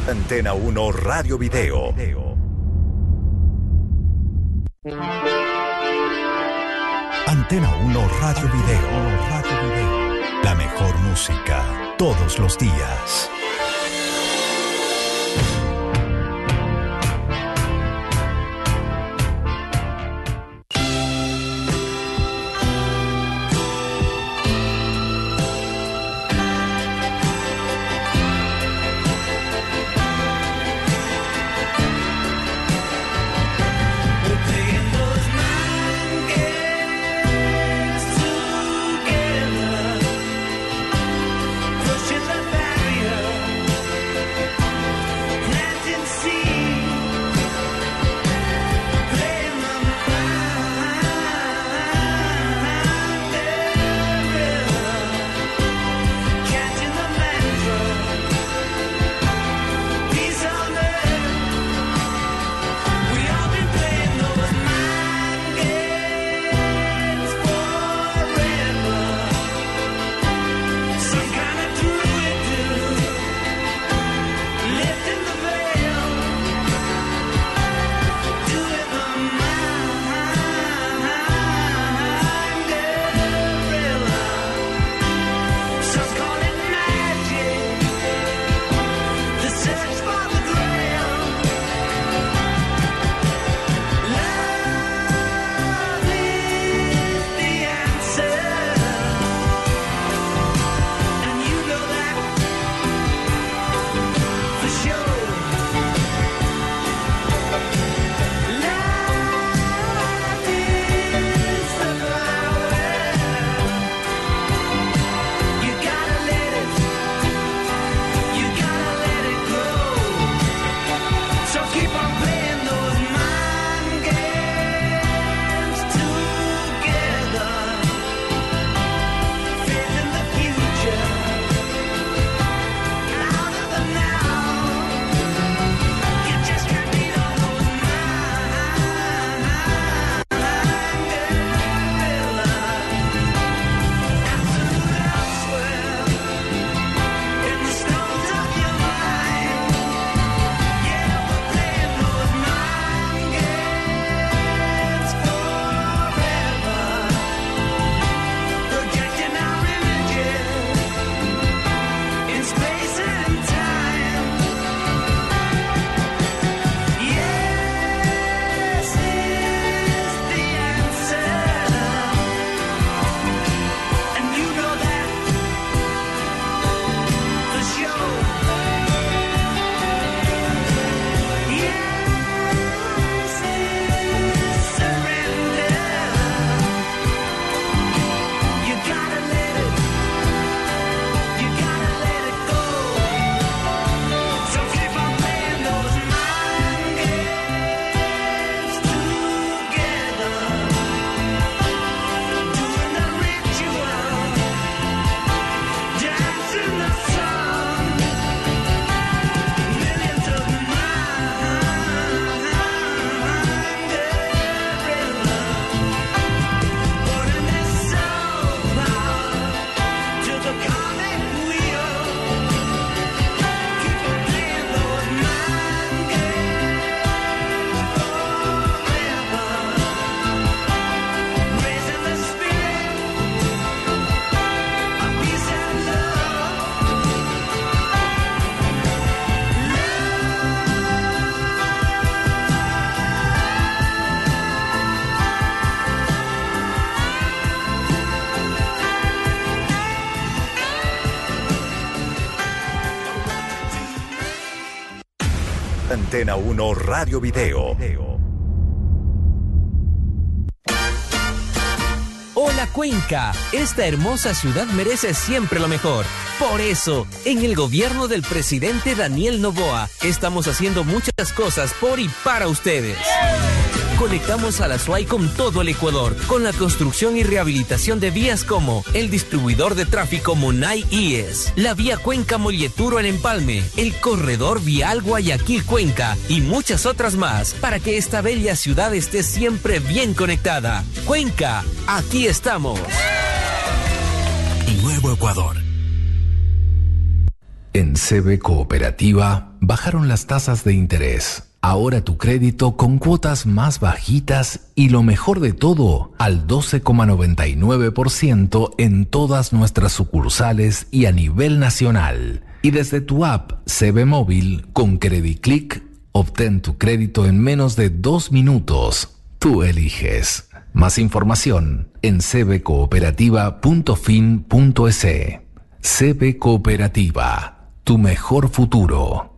Antena 1 Radio Video. Antena 1 Radio Video. La mejor música todos los días. Antena 1 Radio Video. Hola Cuenca, esta hermosa ciudad merece siempre lo mejor. Por eso, en el gobierno del presidente Daniel Noboa, estamos haciendo muchas cosas por y para ustedes. Conectamos a la SUAY con todo el Ecuador, con la construcción y rehabilitación de vías como el distribuidor de tráfico Monay IES, la vía Cuenca-Molleturo en Empalme, el corredor vial Guayaquil-Cuenca y muchas otras más, para que esta bella ciudad esté siempre bien conectada. Cuenca, aquí estamos. Nuevo Ecuador. En CB Cooperativa bajaron las tasas de interés. Ahora tu crédito con cuotas más bajitas y lo mejor de todo, al 12,99% en todas nuestras sucursales y a nivel nacional. Y desde tu app CB Móvil con CrediClick, obtén tu crédito en menos de 2 minutos. Tú eliges. Más información en cbcooperativa.fin.es. CB Cooperativa, tu mejor futuro.